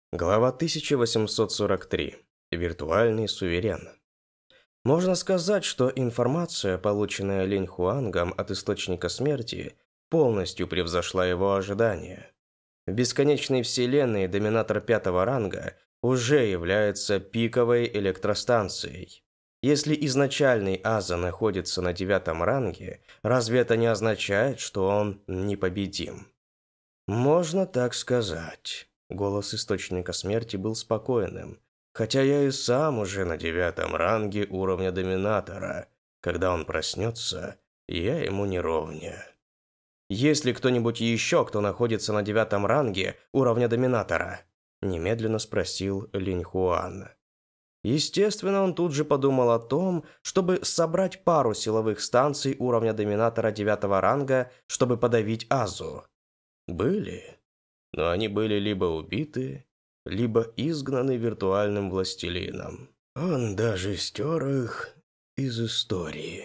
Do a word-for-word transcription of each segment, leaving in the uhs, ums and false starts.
Глава тысяча восемьсот сорок три. Виртуальный суверен. Можно сказать, что информация, полученная Линь Хуангом от Источника Смерти, полностью превзошла его ожидания. В бесконечной вселенной доминатор пятого ранга уже является пиковой электростанцией. Если изначальный Аза находится на девятом ранге, разве это не означает, что он непобедим? Можно так сказать. Голос Источника Смерти был спокойным. Хотя я и сам уже на девятом ранге уровня Доминатора. Когда он проснется, я ему не ровня. Есть ли кто-нибудь еще, кто находится на девятом ранге уровня Доминатора? Немедленно спросил Линь Хуан. Естественно, он тут же подумал о том, чтобы собрать пару силовых станций уровня Доминатора девятого ранга, чтобы подавить Азу. Были. Но они были либо убиты, либо изгнаны виртуальным властелином. Он даже стер их из истории.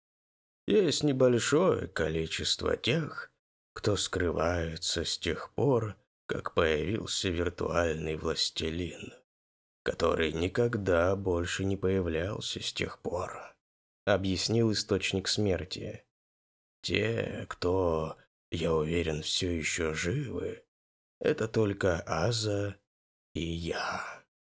Есть небольшое количество тех, кто скрывается с тех пор, как появился виртуальный властелин, который никогда больше не появлялся с тех пор, объяснил Источник Смерти. Те, кто, я уверен, все еще живы, это только Аза и я.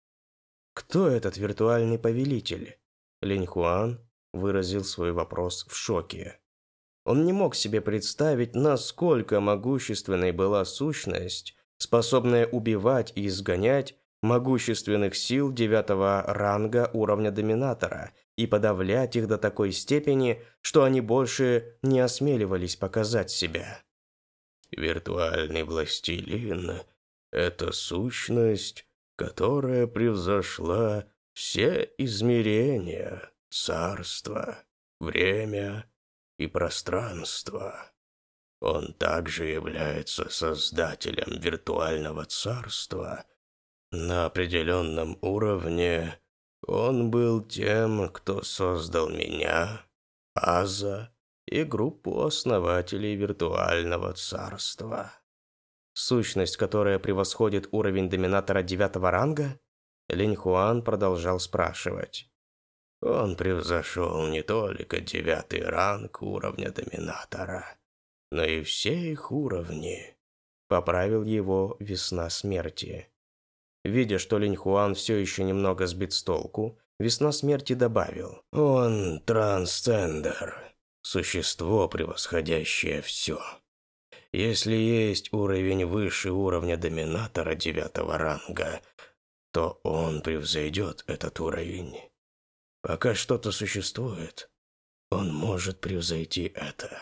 Кто этот виртуальный повелитель? Линь Хуан выразил свой вопрос в шоке. Он не мог себе представить, насколько могущественной была сущность, способная убивать и изгонять могущественных сил девятого ранга уровня Доминатора и подавлять их до такой степени, что они больше не осмеливались показать себя. Виртуальный властелин – это сущность, которая превзошла все измерения, царства, время и пространство. Он также является создателем виртуального царства. На определенном уровне он был тем, кто создал меня, Аза, и группу основателей виртуального царства. Сущность, которая превосходит уровень Доминатора девятого ранга? Линь Хуан продолжал спрашивать. Он превзошел не только девятый ранг уровня Доминатора, но и все их уровни. Поправил его Весна Смерти. Видя, что Линь Хуан все еще немного сбит с толку, Весна Смерти добавил. Он трансцендер. Существо, превосходящее все. Если есть уровень выше уровня Доминатора девятого ранга, то он превзойдет этот уровень. Пока что-то существует, он может превзойти это,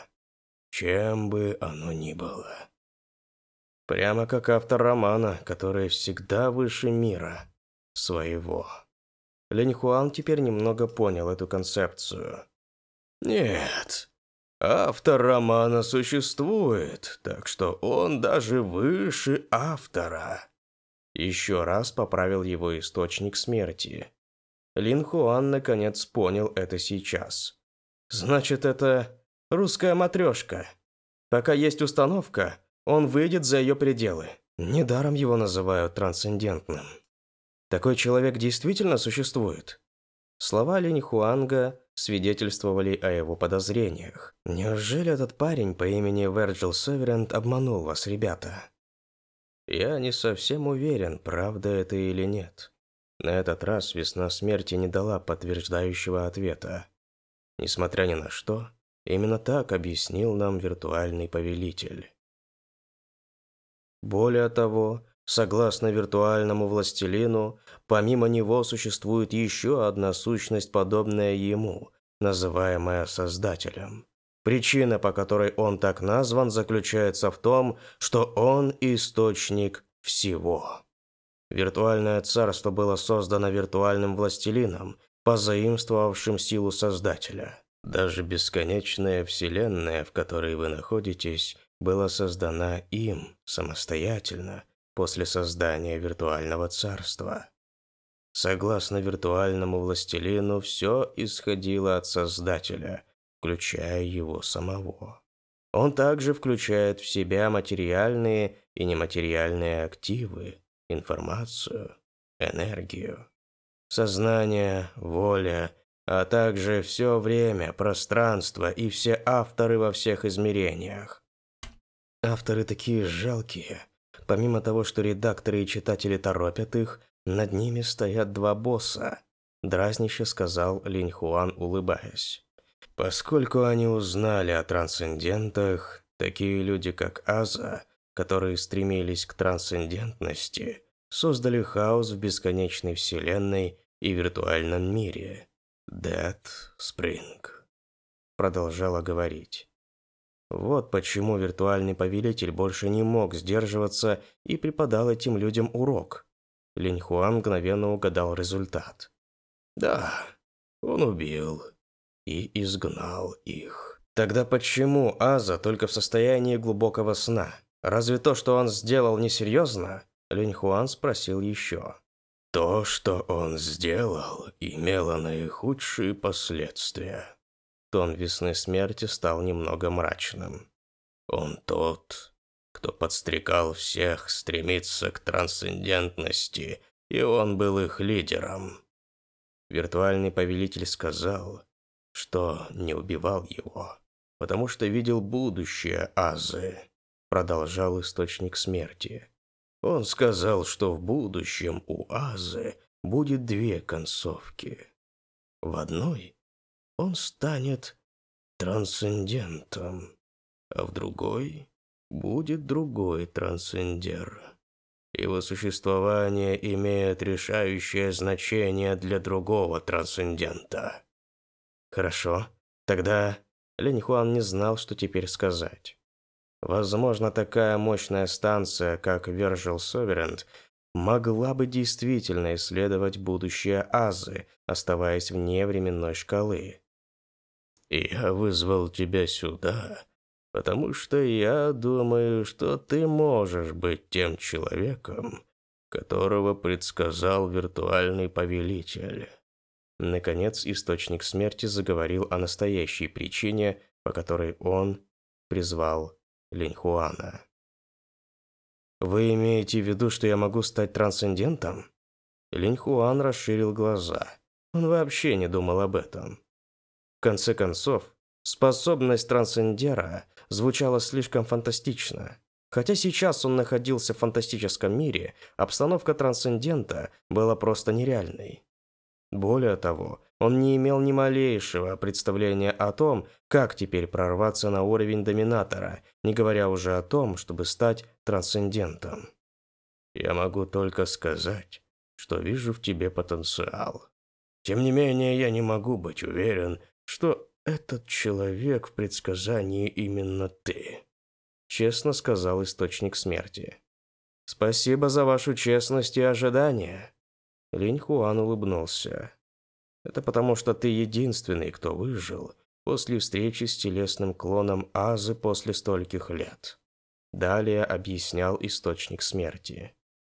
чем бы оно ни было. Прямо как автор романа, который всегда выше мира своего. Линь Хуан теперь немного понял эту концепцию. Нет, автор романа существует, так что он даже выше автора. Еще раз поправил его Источник Смерти. Линь Хуан наконец понял это сейчас. Значит, это русская матрешка. Пока есть установка, он выйдет за ее пределы. Недаром его называют трансцендентным. Такой человек действительно существует? Слова Линь Хуанга свидетельствовали о его подозрениях. Неужели этот парень по имени Верджил Северент обманул вас, ребята? Я не совсем уверен, правда это или нет. На этот раз Весна Смерти не дала подтверждающего ответа. Несмотря ни на что, именно так объяснил нам виртуальный повелитель. Более того, согласно виртуальному властелину, помимо него существует еще одна сущность, подобная ему, называемая Создателем. Причина, по которой он так назван, заключается в том, что он источник всего. Виртуальное царство было создано виртуальным властелином, позаимствовавшим силу Создателя. Даже бесконечная вселенная, в которой вы находитесь, была создана им самостоятельно после создания виртуального царства. Согласно виртуальному властелину, все исходило от Создателя, включая его самого. Он также включает в себя материальные и нематериальные активы, информацию, энергию, сознание, воля, а также все время, пространство и все авторы во всех измерениях. Авторы такие жалкие. Помимо того, что редакторы и читатели торопят их, над ними стоят два босса, дразнище сказал Линь Хуан, улыбаясь. Поскольку они узнали о трансцендентах, такие люди, как Аза, которые стремились к трансцендентности, создали хаос в бесконечной вселенной и виртуальном мире. Dead Spring продолжала говорить. Вот почему виртуальный повелитель больше не мог сдерживаться и преподал этим людям урок. Линь Хуан мгновенно угадал результат. Да, он убил и изгнал их. Тогда почему Аза только в состоянии глубокого сна? Разве то, что он сделал, несерьезно? Линь Хуан спросил еще. То, что он сделал, имело наихудшие последствия. Тон Весны Смерти стал немного мрачным. Он тот, кто подстрекал всех стремиться к трансцендентности, и он был их лидером. Виртуальный повелитель сказал, что не убивал его, потому что видел будущее Азы, продолжал Источник Смерти. Он сказал, что в будущем у Азы будет две концовки. В одной он станет трансцендентом, а в другой будет другой трансцендер. Его существование имеет решающее значение для другого трансцендента. Хорошо, тогда Линь Хуан не знал, что теперь сказать. Возможно, такая мощная станция, как Virgil Sovereign, могла бы действительно исследовать будущее Азы, оставаясь вне временной шкалы. «Я вызвал тебя сюда, потому что я думаю, что ты можешь быть тем человеком, которого предсказал виртуальный повелитель». Наконец, Источник Смерти заговорил о настоящей причине, по которой он призвал Линь Хуана. «Вы имеете в виду, что я могу стать трансцендентом?» Линь Хуан расширил глаза. Он вообще не думал об этом. В конце концов, способность трансцендера звучала слишком фантастично. Хотя сейчас он находился в фантастическом мире, обстановка трансцендента была просто нереальной. Более того, он не имел ни малейшего представления о том, как теперь прорваться на уровень доминатора, не говоря уже о том, чтобы стать трансцендентом. «Я могу только сказать, что вижу в тебе потенциал. Тем не менее, я не могу быть уверен, что этот человек в предсказании именно ты», честно сказал Источник Смерти. «Спасибо за вашу честность и ожидания». Линь Хуан улыбнулся. «Это потому, что ты единственный, кто выжил после встречи с телесным клоном Азы после стольких лет», далее объяснял Источник Смерти.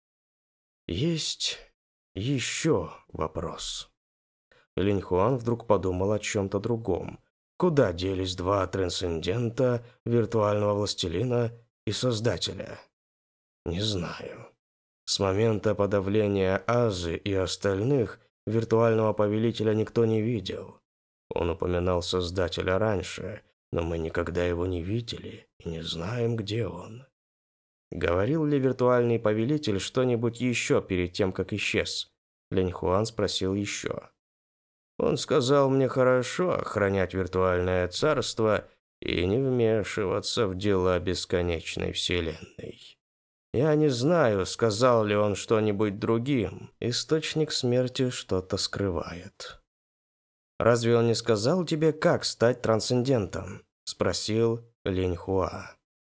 «Есть еще вопрос». Линь Хуан вдруг подумал о чем-то другом. Куда делись два трансцендента, виртуального властелина и создателя? Не знаю. С момента подавления Азы и остальных виртуального повелителя никто не видел. Он упоминал создателя раньше, но мы никогда его не видели и не знаем, где он. Говорил ли виртуальный повелитель что-нибудь еще перед тем, как исчез? Линь Хуан спросил еще. Он сказал мне хорошо охранять виртуальное царство и не вмешиваться в дела бесконечной вселенной. Я не знаю, сказал ли он что-нибудь другим. Источник Смерти что-то скрывает. «Разве он не сказал тебе, как стать трансцендентом?» – спросил Линь Хуа.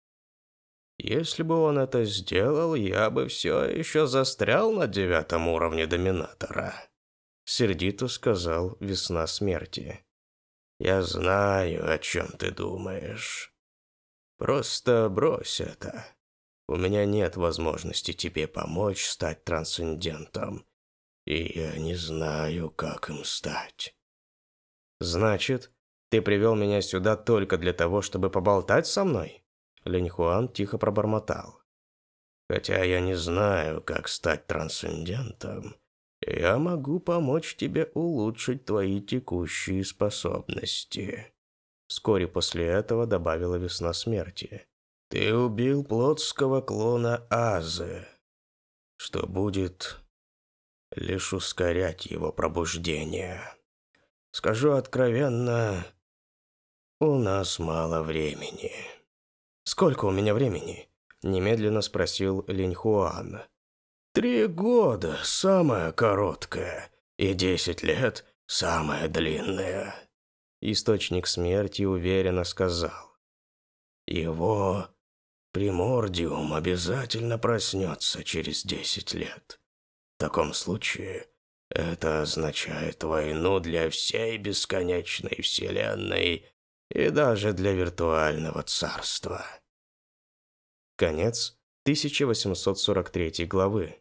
«Если бы он это сделал, я бы все еще застрял на девятом уровне доминатора», – сердито сказал Весна Смерти. «Я знаю, о чем ты думаешь. Просто брось это. У меня нет возможности тебе помочь стать трансцендентом, и я не знаю, как им стать». «Значит, ты привел меня сюда только для того, чтобы поболтать со мной?» Линь Хуан тихо пробормотал. Хотя я не знаю, как стать трансцендентом, я могу помочь тебе улучшить твои текущие способности. Вскоре после этого добавила Весна Смерти. Ты убил плотского клона Азы, что будет лишь ускорять его пробуждение. Скажу откровенно, у нас мало времени. Сколько у меня времени? Немедленно спросил Линьхуан. Три года – самое короткое, и десять лет – самое длинное. Источник Смерти уверенно сказал. Его примордиум обязательно проснется через десять лет. В таком случае это означает войну для всей бесконечной вселенной и даже для виртуального царства. Конец тысяча восемьсот сорок третьей главы.